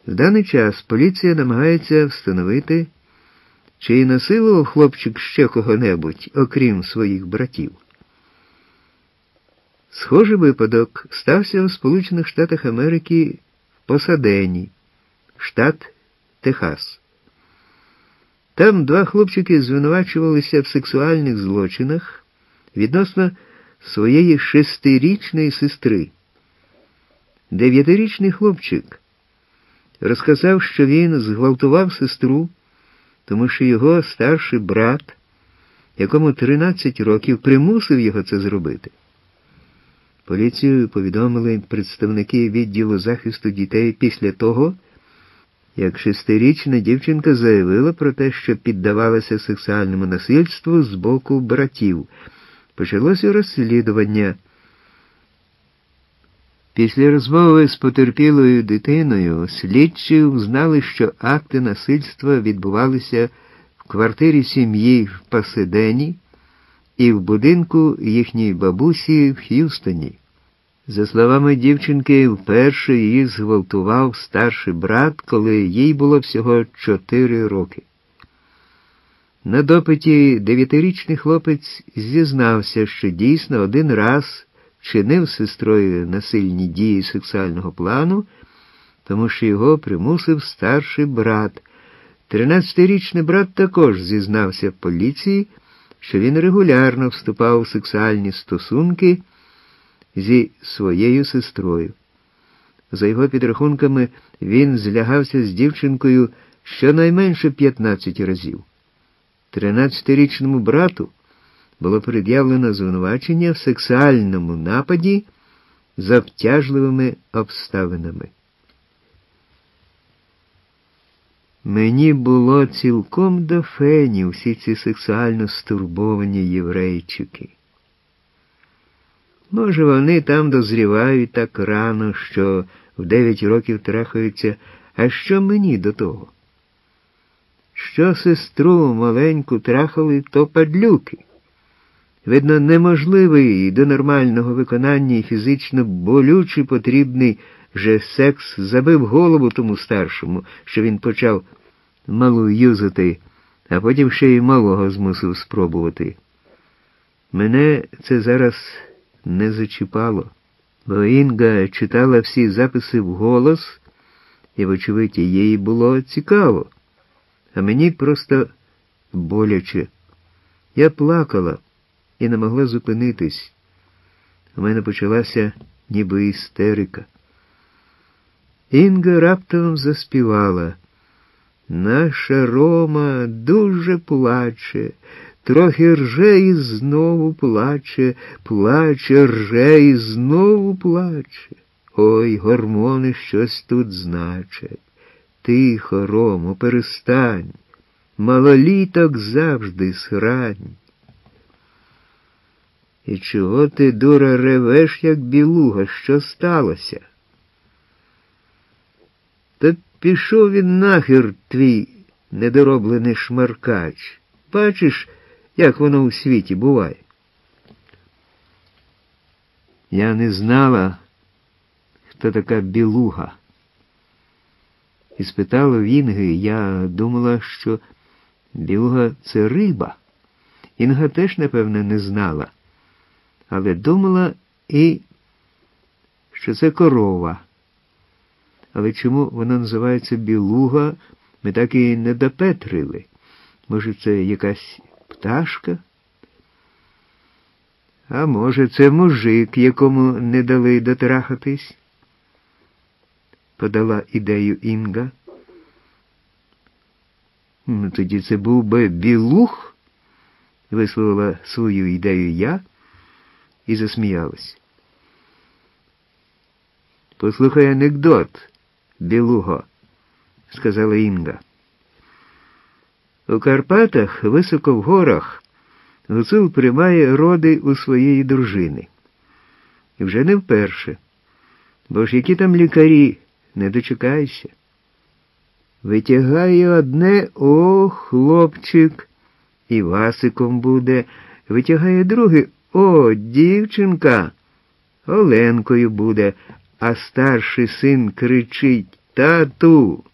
В даний час поліція намагається встановити, чи насилував хлопчик ще кого-небудь, окрім своїх братів. Схожий випадок стався у Сполучених Штатах Америки в Пасадені, штат Техас. Там два хлопчики звинувачувалися в сексуальних злочинах відносно своєї 6-річної сестри. 9-річний хлопчик розказав, що він зґвалтував сестру, тому що його старший брат, якому 13 років, примусив його це зробити. Поліцію повідомили представники відділу захисту дітей після того, як 6-річна дівчинка заявила про те, що піддавалася сексуальному насильству з боку братів. Почалося розслідування. Після розмови з потерпілою дитиною слідчі узнали, що акти насильства відбувалися в квартирі сім'ї в Пасадені і в будинку їхньої бабусі в Х'юстоні. За словами дівчинки, вперше її зґвалтував старший брат, коли їй було всього 4 роки. На допиті 9-річний хлопець зізнався, що дійсно один раз вчинив з сестрою насильні дії сексуального плану, тому що його примусив старший брат. 13-річний брат також зізнався в поліції, що він регулярно вступав у сексуальні стосунки зі своєю сестрою. За його підрахунками, він злягався з дівчинкою щонайменше 15 разів. 13-річному брату було пред'явлено звинувачення в сексуальному нападі за обтяжливими обставинами. Мені було цілком до фені всі ці сексуально стурбовані єврейчики. Може, вони там дозрівають так рано, що в 9 років трахаються, а що мені до того? Що сестру маленьку трахали, то падлюки. Видно, неможливий до нормального виконання і фізично болючий потрібний же секс забив голову тому старшому, що він почав малу юзати, а потім ще й малого змусив спробувати. Мене це зараз не зачіпало, бо Інга читала всі записи вголос, і, вочевидь, їй було цікаво, а мені просто боляче. Я плакала і не могла зупинитись. У мене почалася ніби істерика. Інга раптом заспівала: «Наша Рома дуже плаче, трохи рже і знову плаче, плаче, рже і знову плаче. Ой, гормони щось тут значать. Тихо, Ромо, перестань, малоліток завжди срань. І чого ти, дура, ревеш, як білуга? Що сталося?» «Та пішов він нахер, твій недороблений шмаркач. Бачиш, як воно у світі буває?» Я не знала, хто така білуга. І спитала в Інги, я думала, що білуга – це риба. Інга теж, напевне, не знала. Але думала і, що це корова. Але чому вона називається білуга, ми так і не допетрили. Може, це якась пташка? А може, це мужик, якому не дали дотрахатись? Подала ідею Інга. Ну, тоді це був би білух, висловила свою ідею я і засміялась. «Послухай анекдот, білуго», – сказала Інга. «У Карпатах, високо в горах, гуцул приймає роди у своєї дружини. І вже не вперше. Бо ж які там лікарі, не дочекайся. Витягає одне, о, хлопчик, і Васиком буде. Витягає друге, о, дівчинка, Оленкою буде. А старший син кричить: Тату!